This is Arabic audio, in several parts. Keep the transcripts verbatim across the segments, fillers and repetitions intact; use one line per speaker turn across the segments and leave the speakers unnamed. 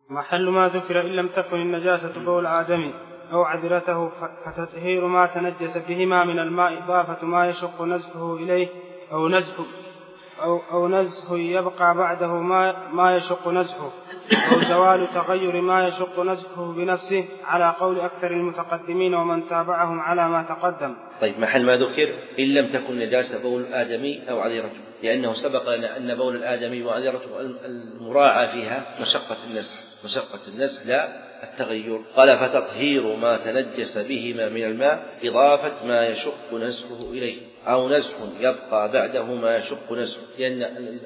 محل ما ذكر إن لم تكن النجاسة بول آدمي أو عذرته فتطهير ما تنجس بهما من الماء إضافة ما يشق نزحه إليه أو نزحه أو, أو نزحه يبقى بعده ما, ما يشق نزحه أو زوال تغير ما يشق نزحه بنفسه على قول أكثر المتقدمين ومن تابعهم على ما تقدم.
طيب محل ما ذكر إن لم تكن نجاسة بول الآدمي أو عذرته، لأنه سبق لنا أن بول الآدمي وعذرته المراعى فيها مشقة النزح مشقة النزح لا التغير. قال فتطهير ما تنجس بهما من الماء إضافة ما يشق نزحه إليه أو نزح يبقى بعده ما يشق نزحه، لأن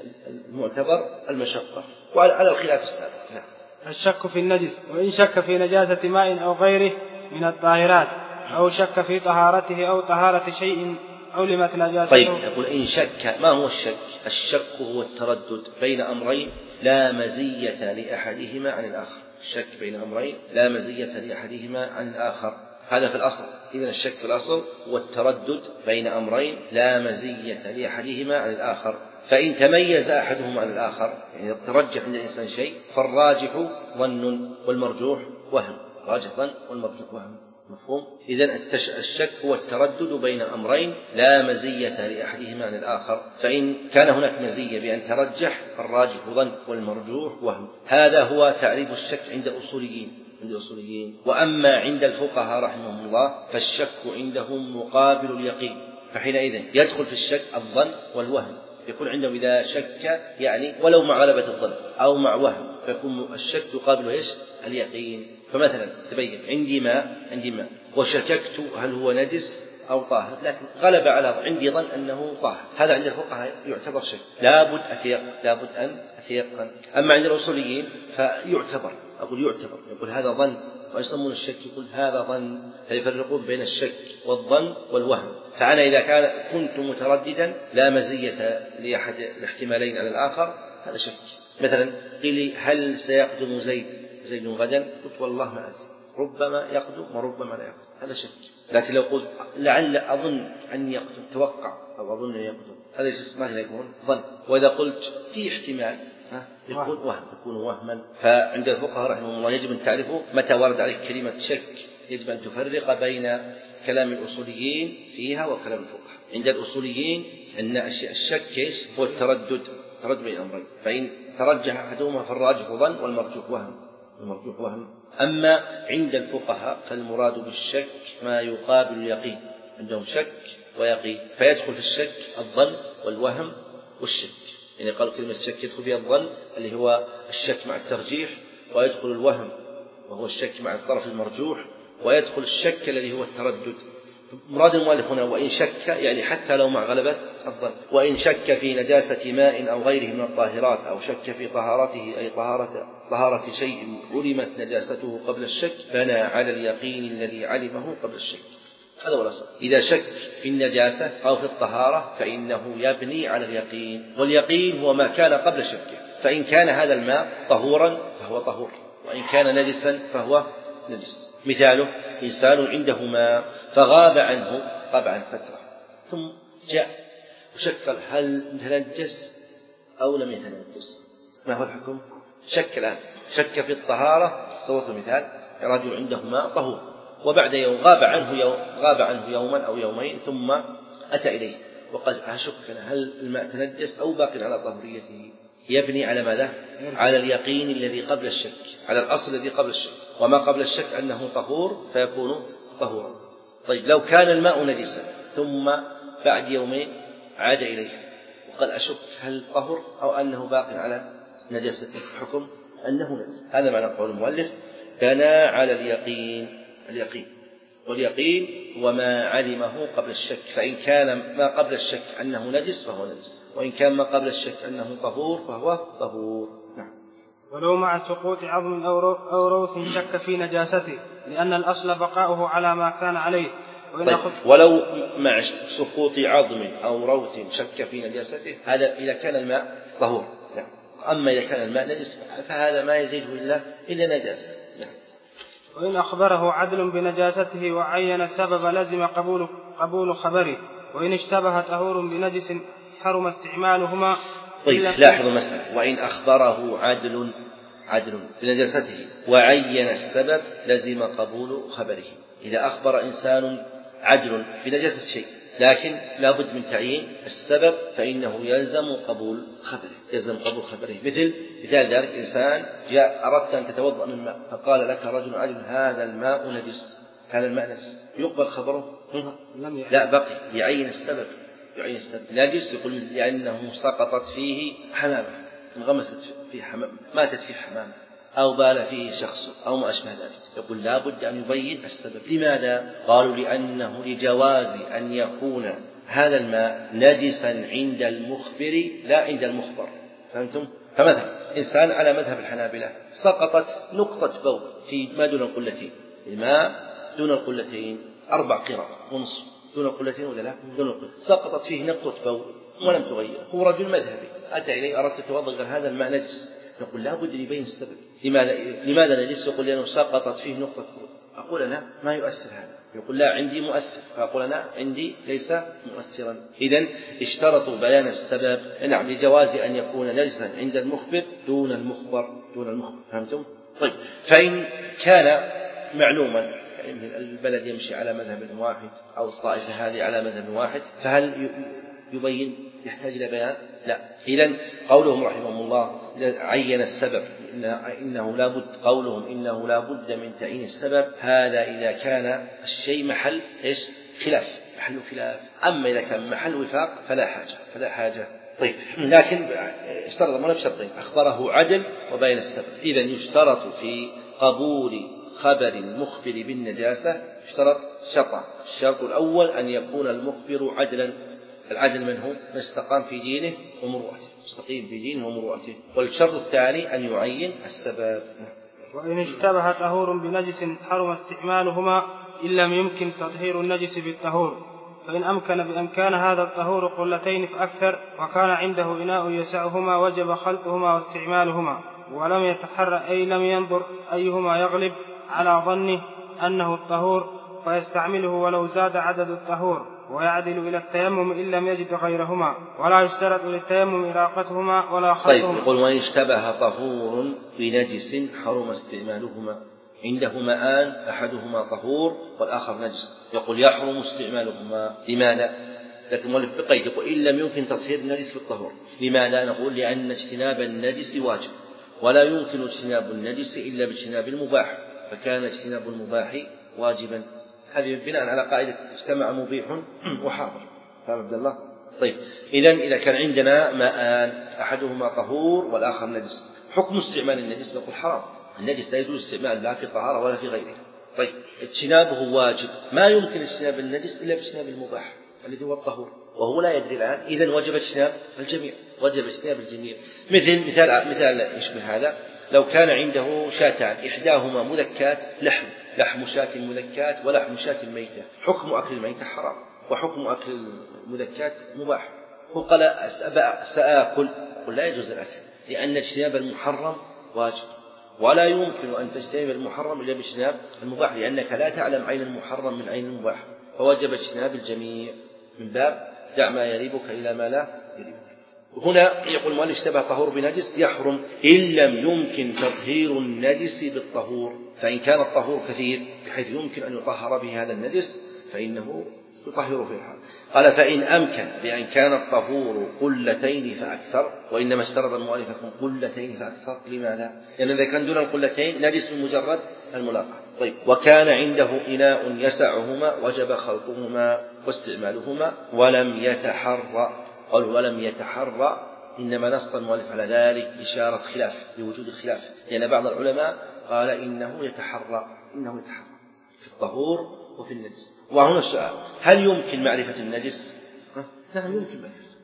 المعتبر المشقة وعلى الخلاف السابق.
الشك في النجس، وإن شك في نجاسة ماء أو غيره من الطاهرات أو شك في طهارته أو طهارة شيء علمت نجاسته.
طيب يقول إن شك، ما هو الشك؟ الشك هو التردد بين أمرين لا مزية لأحدهما عن الآخر. الشك بين أمرين لا مزية لأحدهما عن الآخر، هذا في الأصل. إذن الشك في الأصل هو التردد بين أمرين لا مزية لأحدهما عن الآخر، فإن تميز أحدهما عن الآخر يعني ترجح عند الإنسان شيء فالراجح ظن والمرجوح وهم. راجح ظن والمرجوح وهم، مفهوم؟ إذن الشك هو التردد بين أمرين لا مزية لأحدهما عن الآخر، فإن كان هناك مزية بأن ترجح فالراجح ظن والمرجوح وهم. هذا هو تعريف الشك عند أصوليين عند الأصوليين. وأما عند الفقهاء رحمهم الله فالشك عندهم مقابل اليقين، فحينئذ يدخل في الشك الظن والوهم. يكون عندهم إذا شك يعني ولو مع غلبة الظن أو مع وهم فيكون الشك يقابل إيش؟ اليقين. فمثلا تبين عندي ماء عندي ماء وشككت هل هو نجس أو طاهر، لكن غلب على عندي ظن أنه طاهر، هذا عند الفقهاء يعتبر شك، لابد أتيقن لابد أن أتيقن. أما عند الأصوليين فيعتبر أقول يعتبر يقول هذا ظن، ويسمون الشك يقول هذا ظن، فيفرقون بين الشك والظن والوهم. فأنا إذا كان كنت مترددا لا مزية لأحد الاحتمالين على الآخر هذا شك. مثلا قيل لي هل سيقدم زيد زيد غدا؟ قلت والله ما أدري، ربما يقدم وربما لا يقدم، هذا شك. لكن لو قلت لعل أظن أن يقدم توقع أو أظن أن يقدم هذا ما يكون ظن. وإذا قلت في احتمال يكون وهم يكون وهما. فعند الفقهاء رحمه الله يجب أن تعرفوا متى ورد عليك كلمة شك، يجب أن تفرق بين كلام الأصوليين فيها وكلام الفقهاء. عند الأصوليين أن الشك هو التردد تردد بين أمرين، فإن ترجح أحدهما فالراجح ظن والمرجوح وهم المرجوح وهم. أما عند الفقهاء فالمراد بالشك ما يقابل اليقين، عندهم شك ويقين، فيدخل في الشك الظن والوهم والشك. يعني قالوا كلمة الشك يدخل فيها الظن اللي هو الشك مع الترجيح، ويدخل الوهم وهو الشك مع الطرف المرجوح، ويدخل الشك الذي هو التردد. مراد المؤلف هنا وإن شك يعني حتى لو مع غلبة الظن. وإن شك في نجاسة ماء أو غيره من الطاهرات أو شك في طهارته أي طهارة, طهارة شيء علمت نجاسته قبل الشك بنى على اليقين الذي علمه قبل الشك. هذا هو الأصل. إذا شك في النجاسة أو في الطهارة فإنه يبني على اليقين، واليقين هو ما كان قبل شكه. فإن كان هذا الماء طهورا فهو طهور، وإن كان نجسا فهو نجس. مثاله إنسان عنده ماء فغاب عنه غاب عن فترة ثم جاء وشك هل تنجس أو لم يتنجس، ما هو الحكم؟ شك الآن شك في الطهارة. صورة مثال رجل عنده ماء طهور وبعد يوم غاب عنه يوم غاب عنه يوما أو يومين ثم أتى إليه وقال أشك هل الماء تنجس أو باق على طهوريته. يبني على ماذا؟ على اليقين الذي قبل الشك، على الأصل الذي قبل الشك، وما قبل الشك أنه طهور فيكون طهورا. طيب لو كان الماء نجسا ثم بعد يومين عاد إليه وقال أشك هل طهر أو أنه باق على نجاسته، حكم أنه نجس. هذا معنى قول المؤلف بنى على اليقين اليقين واليقين وما علمه قبل الشك. فإن كان ما قبل الشك أنه نجس فهو نجس، وإن كان ما قبل الشك أنه طهور فهو طهور. نعم.
ولو مع سقوط عظم أو روث شك في نجاسته لأن الأصل بقاؤه على ما كان عليه.
طيب ولو مع سقوط عظم أو روث شك في نجاسته هذا إذا كان الماء طهور. نعم. أما إذا كان الماء نجس فهذا ما يزيد إلا إلا نجاسة. نعم.
وإن أخبره عدل بنجاسته وعين السبب لزم قبول, قبول خبره، وإن اشتبه طهور بنجس حرم استعمالهما.
طيب لاحظوا المسألة، وإن أخبره عدل عدل بنجاسته وعين السبب لزم قبول خبره. إذا أخبر إنسان عدل بنجاسة شيء لكن لا بد من تعيين السبب فإنه يلزم قبول خبره يلزم قبول خبره مثل مثال ذلك إنسان جاء أردت أن تتوضأ من ماء فقال لك رجل عدل هذا الماء نجس هذا الماء نجس يقبل خبره؟ لا بقي يعين السبب يعين السبب نجس يقول لأنه سقطت فيه حمامة انغمست في حمام ماتت في حمامة أو بال فيه شخص أو ما أشبه ذلك يقول لا بد أن يبين السبب. لماذا؟ قالوا لأنه لجواز أن يكون هذا الماء نجسا عند المخبر لا عند المخبر. فهمتم؟ فمثلا إنسان على مذهب الحنابلة سقطت نقطة بول في ما دون القلتين الماء دون القلتين أربع قرى ونصف دون القلتين ولا لا دون القلتين سقطت فيه نقطة بول ولم تغير هو رجل مذهبي أتى إليه أردت تتوضأ قال هذا الماء نجس نقول لا بد يبين السبب. لماذا لماذا نجس؟ يقول لأنه سقطت فيه نقطة بول أقول أنا ما يؤثر هذا يقول لا عندي مؤثر فأقول أنا عندي ليس مؤثرا. إذن اشترطوا بيان السبب نعم لجواز أن يكون نجسا عند المخبر دون المخبر دون المخبر. فهمتم؟ طيب فإن كان معلوما يعني البلد يمشي على مذهب واحد أو الطائفة هذه على مذهب واحد فهل يبين يحتاج إلى بيان؟ لا. إذن قولهم رحمهم الله عين السبب إنه لا بد قولهم إنه لا بد من تعيين السبب هذا إذا كان الشيء محل إيش خلاف محل خلاف. أما إذا كان محل وفاق فلا حاجة فلا حاجة. طيب لكن اشترط ما بشرطين أخبره عدل وبين السبب. إذن يشترط في قبول خبر المخبر بالنجاسة يشترط شرطان. الشرط الأول أن يكون المخبر عدلا العدل من هو؟ من استقام في دينه ومروءته مستقيم في دينه ومروءته. والشرط الثاني أن يعين السبب.
وإن اشتبه طهور بنجس حرم استعمالهما إن لم يمكن تطهير النجس بالطهور فإن أمكن بأمكان هذا الطهور قلتين فأكثر وكان عنده إناء يسعهما وجب خلطهما واستعمالهما ولم يتحرى أي لم ينظر أيهما يغلب على ظنه أنه الطهور فيستعمله ولو زاد عدد الطهور ويعدل إلى التيمم إن لم يجد غيرهما ولا يشترط للتيمم إراقتهما ولا خلطهما.
طيب يقول وإن اشتبه طهور بنجس حرم استعمالهما عنده ماءان أحدهما طهور والآخر نجس يقول يحرم استعمالهما. لماذا؟ لكن مؤلف بقيد يقول إن لم يمكن تطهير النجس بالطهور. لماذا؟ نقول لأن اجتناب النجس واجب ولا يمكن اجتناب النجس إلا باجتناب المباح فكان اجتناب المباح واجبا. هذه بناء على قاعدة اجتمع مبيح وحاضر. فهم عبد الله؟ طيب إذن إذا كان عندنا ماءان أحدهما طهور والآخر نجس حكم استعمال النجس نقول حرام. النجس لا يجوز استعمال لا في طهارة ولا في غيرها. طيب اجتنابه واجب ما يمكن اجتناب النجس إلا باجتناب المباح الذي هو الطهور وهو لا يدري الآن إذن وجب اجتناب الجميع وجب اجتناب الجميع. مثل مثال مثال يشبه هذا لو كان عنده شاتان إحداهما مذكات لحم لحم شاة مذكات ولحم شاة ميتة حكم أكل الميتة حرام وحكم أكل المذكات مباح. وقال سآكل قل لا يجوز الأكل لأن اجتناب المحرم واجب ولا يمكن أن تجتنب المحرم إلا باجتناب المباح لأنك لا تعلم عين المحرم من عين المباح فوجب اجتناب الجميع من باب دع ما يريبك إلى ما لا يريبك. هنا يقول ما اشتبه طهور بنجس يحرم إن لم يمكن تطهير النجس بالطهور فإن كان الطهور كثير بحيث يمكن أن يطهر به هذا النجس فإنه يطهر في الحال. قال فإن أمكن بأن كان الطهور قلتين فأكثر وإنما اشترط المؤلف قلتين فأكثر. لماذا؟ لأن يعني إذا كان دون القلتين نجس بمجرد الملاقاة. طيب وكان عنده إناء يسعهما وجب خلطهما واستعمالهما ولم يتحرى قال ولم يتحرى إنما نص المؤلف على ذلك إشارة خلاف لوجود الخلاف لأن يعني بعض العلماء قال إنه يتحرى إنه يتحرى في الطهور وفي النجس. وهنا السؤال هل يمكن معرفة النجس؟ نعم يمكن معرفة.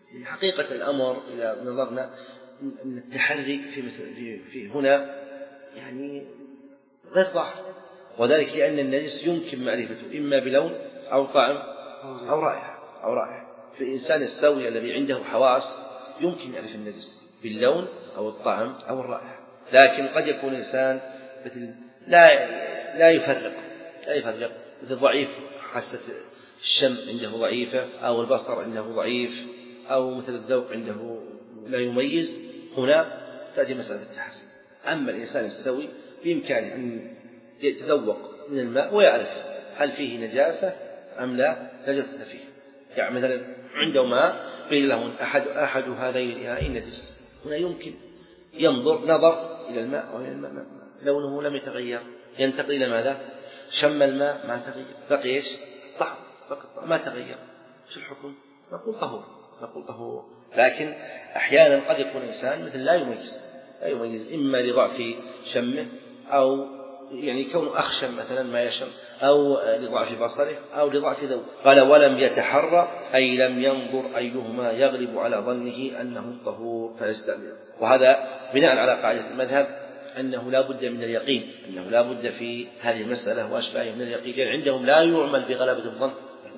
حقيقة الأمر إذا نظرنا أن التحري في, في, في هنا يعني غير ظاهر وذلك لأن النجس يمكن معرفته إما بلون أو طعم أو رائحة أو رائحة. في الإنسان السوي الذي عنده حواس يمكن يعرف النجس باللون أو الطعم أو الرائحة. لكن قد يكون إنسان مثل لا لا يفرق لا يفرق مثل ضعيف حاسة الشم عنده ضعيفة أو البصر عنده ضعيف أو مثل الذوق عنده لا يميز. هنا تأتي مسألة التحري أما الإنسان السوي بإمكانه أن يتذوق من الماء ويعرف هل فيه نجاسة أم لا نجاسة فيه. يعني مثلا عنده ماء قيل له أحد, أحد هذين الإناء نجس، هنا يمكن ينظر نظر إلى الماء وإلى الماء لونه لم يتغير، ينتقل إلى ماذا؟ شم الماء ما تغير، بقي إيش؟ طعم، بقي ما تغير، شو الحكم؟ نقول طهور، نقول طهور. لكن أحيانا قد يكون إنسان مثل لا يميز لا يميز إما لضعف شمه أو يعني كون أخشم مثلا ما يشم، أو لضعف بصره أو لضعف ذوقه. قال ولم يتحرى أي لم ينظر أيهما يغلب على ظنه أنه طهور فيستعمله. وهذا بناء على قاعدة المذهب أنه لا بد من اليقين، أنه لا بد في هذه المسألة وأشباهه من اليقين، يعني عندهم لا يعمل بغلبة الظن.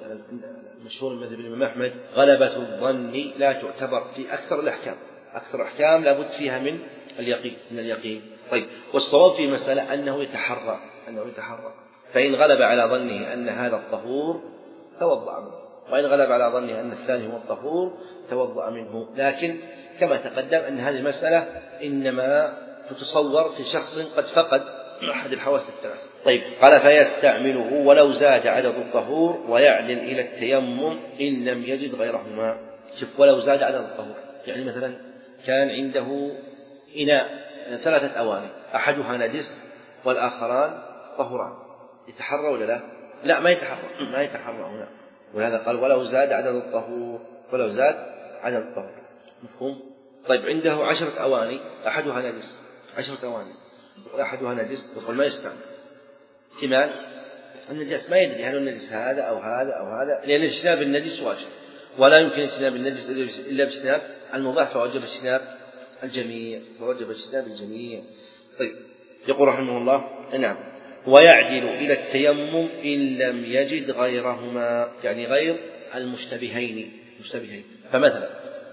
مشهور المذهب الإمام أحمد غلبة الظن لا تعتبر في أكثر الأحكام، أكثر أحكام لا بد فيها من اليقين من اليقين. طيب، والصواب في مسألة أنه يتحرى أنه يتحرى فإن غلب على ظنه أن هذا الطهور توضأ منه، وإن غلب على ظنه أن الثاني هو الطهور توضأ منه. لكن كما تقدم أن هذه المسألة إنما تتصور في شخص قد فقد أحد الحواس الثلاث. طيب، قال فيستعمله ولو زاد عدد الطهور ويعدل إلى التيمم إن لم يجد غيرهما. شوف، ولو زاد عدد الطهور، يعني مثلا كان عنده إناء ثلاثة أواني أحدها نجس والآخران طهوران، يتحرى ولا لا؟ لا، ما يتحرى ما يتحرى هنا، ولهذا قال ولو زاد عدد الطهور ولو زاد عدد الطهور. مفهوم؟ طيب، عنده عشرة أواني أحدها نجس، عشرة أواني وأحدها نجس، يقول ما يستعمل. احتمال النجس ما يدري هل النجس هذا أو هذا أو هذا، لأن اجتناب النجس واجب، ولا يمكن اجتناب النجس إلا باجتناب المباح، فوجب اجتناب الجميع فوجب اجتناب الجميع. طيب، يقول رحمه الله نعم ويعدل إلى التيمم إن لم يجد غيرهما، يعني غير المشتبهين مشتبهين. فمثلا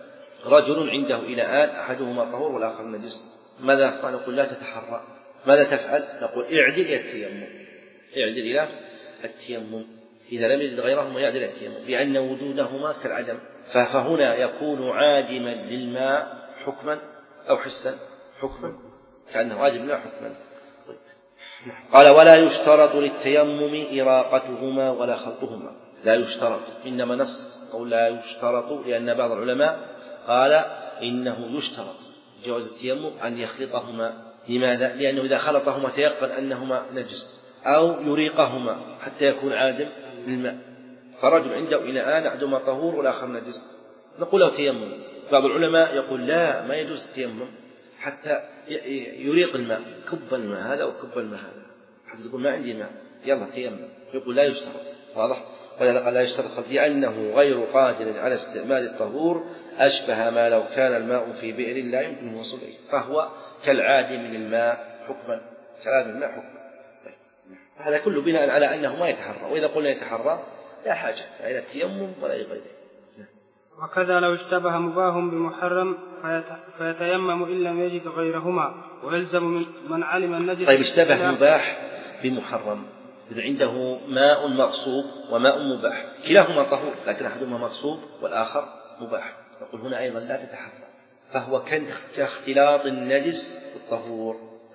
رجل عنده إناءان أحدهما طهور والآخر نجس، ماذا يصنع؟ نقول لا تتحرى. ماذا تفعل؟ نقول اعدل إلى التيمم اعدل إلى التيمم إذا لم يجد غيرهما يعدل إلى التيمم، لأن وجودهما كالعدم. فهنا يكون عادما للماء حكما أو حسا؟ حكما، كأنه عادم للماء حكما. طيب. قال ولا يشترط للتيمم إراقتهما ولا خلطهما. لا يشترط، إنما نص أو لا يشترط، لأن بعض العلماء قال إنه يشترط جواز التيمم أن يخلطهما. لماذا؟ لأنه إذا خلطهما تيقن أنهما نجس، أو يريقهما حتى يكون عادم للماء. فرجل عنده إناءان أحدهما طهور والآخر نجس، نقول له تيمم. بعض العلماء يقول لا، ما يجوز التيمم حتى يريق الماء، كب الماء هذا وكب الماء هذا، حتى تقول ما عندي ماء يلا تيمم. يقول لا يشترط. واضح؟ ولذلك لا يشترط لأنه غير قادر على استعمال الطهور، أشبه ما لو كان الماء في بئر لا يمكن الوصول إليه، فهو كالعادم للماء حكما كالعادم للماء حكما. طيب. هذا كله بناء على أنه ما يتحرى، وإذا قلنا يتحرى لا حاجة إلى التيمم ولا غيره.
وكذا لو اشتبه مباح بمحرم فيتيمم إن لم يجد غيرهما، ويلزم من علم النجس.
طيب، اشتبه مباح بمحرم، إذا عنده ماء مغصوب وماء مباح، كلاهما طهور لكن أحدهما مغصوب والآخر مباح، نقول هنا أيضا لا تتحرى، فهو كاختلاط النجس بالطهور،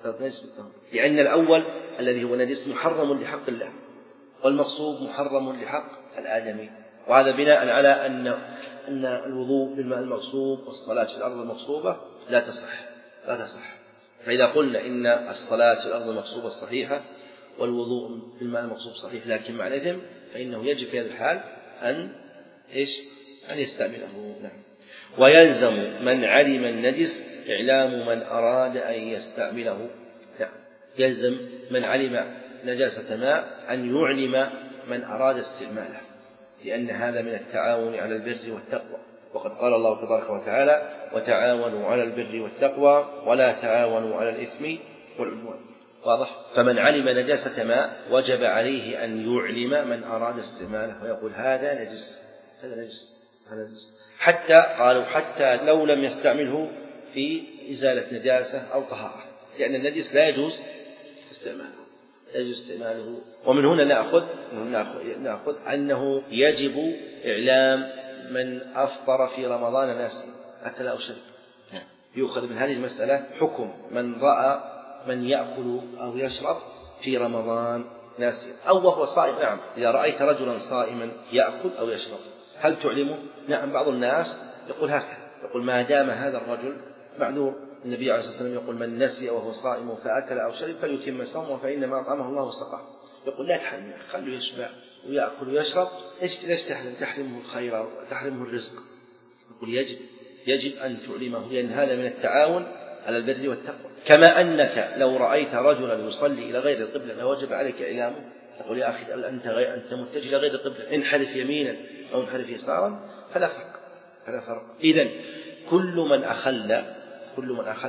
لأن الأول الذي هو نجس محرم لحق الله، والمغصوب محرم لحق الآدمي. وهذا بناء على أن أن الوضوء بالماء المغصوب والصلاة في الأرض المغصوبة لا تصح لا تصح فإذا قلنا إن الصلاة في الأرض المغصوبة صحيحة والوضوء بالماء المغصوب صحيح لكن مع الإثم، فإنه يجب في هذا الحال أن إيش أن يستعمله. نعم. ويلزم من علم النجس إعلام من أراد أن يستعمله. نعم. يلزم من علم نجاسة ماء أن يعلم من أراد استعماله، لأن هذا من التعاون على البر والتقوى، وقد قال الله تبارك وتعالى وتعاونوا على البر والتقوى ولا تعاونوا على الإثم والعدوان. واضح؟ فمن علم نجاسة ماء وجب عليه أن يعلم من أراد استعماله ويقول هذا نجس هذا نجس هذا نجس، حتى قالوا حتى لو لم يستعمله في إزالة نجاسة أو طهارة، لأن النجس لا يجوز استعماله لا يجوز استعماله. ومن هنا نأخذ نأخذ أنه يجب إعلام من أفطر في رمضان ناسيا حتى لا أشرب، يؤخذ من هذه المسألة حكم من رأى من يأكل أو يشرب في رمضان ناسيا أو وهو صائم. نعم، إذا رأيت رجلا صائما يأكل أو يشرب هل تعلمه؟ نعم، بعض الناس يقول هكذا، يقول ما دام هذا الرجل معذور. النبي عليه الصلاة والسلام يقول من نسي وهو صائم فأكل أو شرب فليتم صومه فإنما أطعمه الله وسقاه. يقول لا تحرم، خلوا يشبع ويأكل ويشرب، ليش تحرم؟ تحرمه الخير أو تحرمه الرزق. يقول يجب يجب أن تعلمه، لأن هذا من التعاون على البر والتقوى. كما أنك لو رأيت رجلا يصلي إلى غير القبلة لوجب عليك إعلامه، تقول يا أخي أنت غير أنت متجه إلى غير القبلة، انحرف يمينا أو انحرف يسارا، فلا فرق فلا فرق. إذن كل من أخل كل من أخل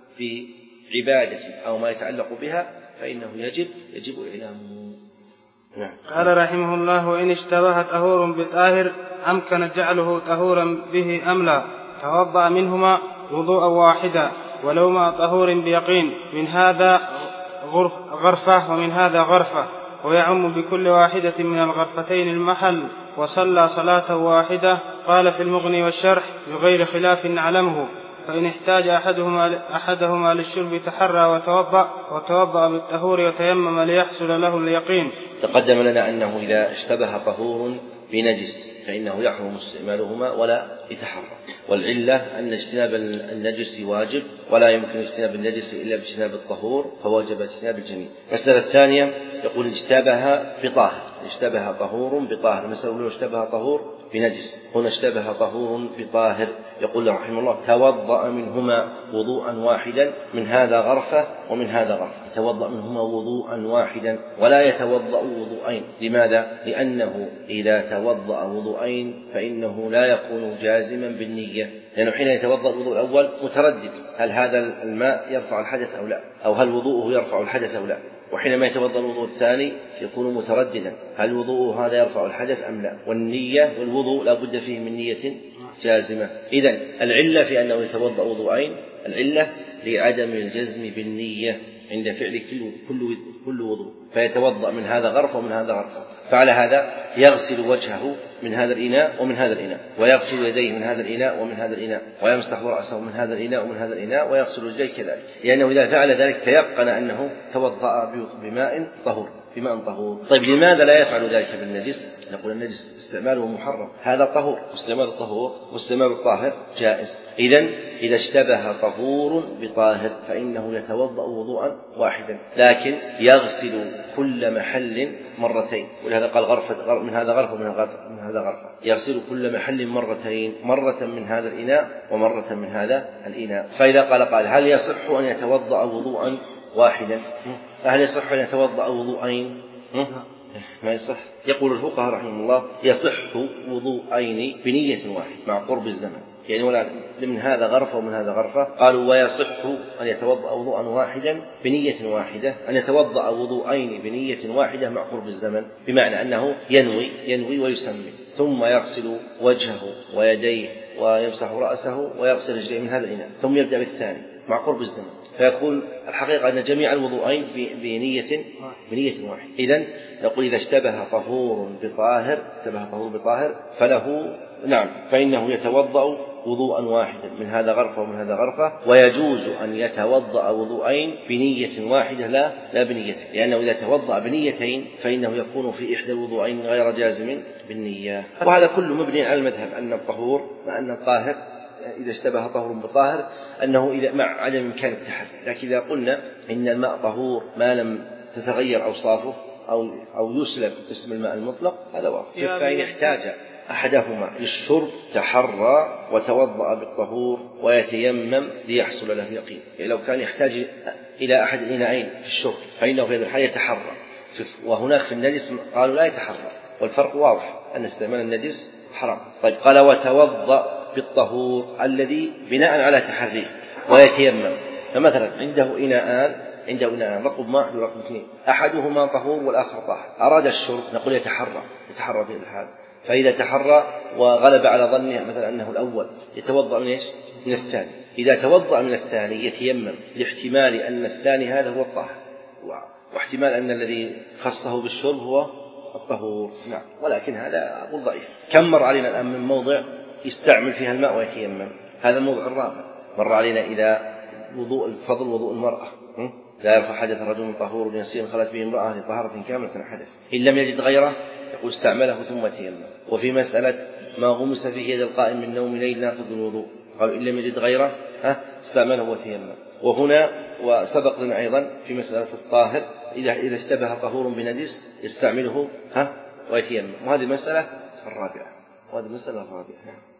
بعبادة أو ما يتعلق بها فإنه يجب يجب إعلامه.
نعم. قال رحمه الله: وإن اشتبه طهور بطاهر أمكن جعله طهورا به أم لا، توضأ منهما وضوءا واحدا ولو مع طهور بيقين، من هذا غرفة ومن هذا غرفة، ويعم بكل واحدة من الغرفتين المحل، وصلى صلاة واحدة. قال في المغني والشرح: بغير خلاف نعلمه، فإن احتاج أحدهما, أحدهما للشرب تحرى وتوضأ وتوضأ بالطهور وتيمم ليحصل له اليقين.
تقدم لنا أنه إذا اشتبه طهور بنجس فإنه يحرم استعمالهما ولا يتحرى، والعلة أن اجتناب النجس واجب ولا يمكن اجتناب النجس إلا باجتناب الطهور، فوجب اجتناب الجميع. المسألة الثانية يقول اشتبه بطاهر، اشتبه طهور بطاهر. المسألة الأولى اشتبه طهور بنجس، هنا اشتبه طهور بطاهر. يقول رحمه الله: توضأ منهما وضوءا واحدا، من هذا غرفة ومن هذا غرفة. توضأ منهما وضوءا واحدا ولا يتوضأ وضوءين. لماذا؟ لأنه إذا توضأ وضوءين فإنه لا يكون جازما بالنية، لأنه حين يتوضأ الوضوء الأول متردد هل هذا الماء يرفع الحدث أو لا، أو هل وضوءه يرفع الحدث أو لا. وحينما يتوضأ الوضوء الثاني يكون مترددا هل وضوء هذا يرفع الحدث أم لا. والنية والوضوء لا بد فيه من نية جازمة. إذن العلة في أنه يتوضأ وضوءين، العلة لعدم الجزم بالنية عند فعل كل كل وضوء، فيتوضأ من هذا غرفة ومن هذا غرفة. فعلى هذا يغسل وجهه من هذا الإناء ومن هذا الإناء، ويغسل يديه من هذا الإناء ومن هذا الإناء، ويمسح رأسه من هذا الإناء ومن هذا الإناء، ويغسل رجليه كذلك، لأنه إذا فعل ذلك تيقن أنه توضأ بماء طهور بماء طهور. طيب لماذا لا يفعل ذلك بالنجس؟ نقول النجس استعماله محرم، هذا طهور، واستعمال الطهور واستعمال الطاهر جائز. إذن إذا اشتبه طهور بطاهر فإنه يتوضأ وضوءا واحدا، لكن يغسل كل محل مرتين، ولهذا قال غرفة من هذا غرفة ومن هذا غرفة، يغسل كل محل مرتين، مرة من هذا الإناء ومرة من هذا الإناء. فإذا قال قال هل يصح أن يتوضأ وضوءا واحدا؟ هل يصح أن يتوضأ وضوءين؟ ما يصح. يقول الفقهاء رحمه الله: يصح وضوءين بنية واحدة مع قرب الزمن، يعني ولا من هذا غرفة ومن هذا غرفة. قالوا ويصح أن يتوضأ وضوءا واحدا بنية واحدة، أن يتوضأ وضوءين بنية واحدة مع قرب الزمن، بمعنى أنه ينوي ينوي ويسمي، ثم يغسل وجهه ويديه ويمسح رأسه ويغسل رجليه من هذا الإناء، ثم يبدأ بالثاني مع قرب الزمن، فيكون الحقيقة أن جميع الوضوءين بنية بنية واحدة. إذن نقول إذا اشتبه طهور بطاهر اشتبه طهور بطاهر فله نعم فإنه يتوضأ وضوءا واحدا من هذا غرفة ومن هذا غرفة، ويجوز أن يتوضأ وضوءين بنية واحدة لا لا بنية، لأنه إذا توضأ بنيتين فإنه يكون في إحدى الوضوءين غير جازم بالنية. وهذا كله مبني على المذهب أن الطهور مع أن الطاهر إذا اشتبه طهور بطاهر أنه إذا مع عدم إمكان التحري. لكن إذا قلنا إن الماء طهور ما لم تتغير أوصافه أو أو يسلب اسم الماء المطلق هذا واضح. فإن احتاج أحدهما للشرب تحرى وتوضأ بالطهور ويتيمم ليحصل له يقين. يعني لو كان يحتاج إلى أحد الإناءين في الشرب فإنه في هذه الحالة يتحرى، وهناك في النجس قالوا لا يتحرى، والفرق واضح أن استعمال النجس حرام. طيب قال وتوضأ بالطهور الذي بناء على تحريه ويتيمم. فمثلا عنده إناءان عنده إناءان رقم واحد ورقم اثنين، أحدهما طهور والآخر طاهر، أراد الشرب نقول يتحرى يتحرى في الحال. فإذا تحرى وغلب على ظنه مثلا أنه الأول يتوضأ من إيش؟ من الثاني. إذا توضأ من الثاني يتيمم لاحتمال أن الثاني هذا هو الطاهر، واحتمال أن الذي خصه بالشرب هو الطهور. نعم، ولكن هذا أقول ضعيف. كم مر علينا الآن من موضع يستعمل فيها الماء ويتيمم؟ هذا الموضع الرابع. مر علينا إذا وضوء فضل وضوء المرأة، لا يرفع حدث الرجل طهور يسير خلت به امرأة لطهارة كاملة حدث. إن لم يجد غيره يقول استعمله ثم تيمم. وفي مسألة ما غمس في يد القائم من نوم ليل ناقض الوضوء قالوا إن لم يجد غيره ها استعمله وتيمم. وهنا وسبق لنا أيضا في مسألة الطاهر إذا إذا اشتبه طهور بنجس يستعمله ها ويتيمم. وهذه المسألة الرابعة وهذه المسألة الرابعة.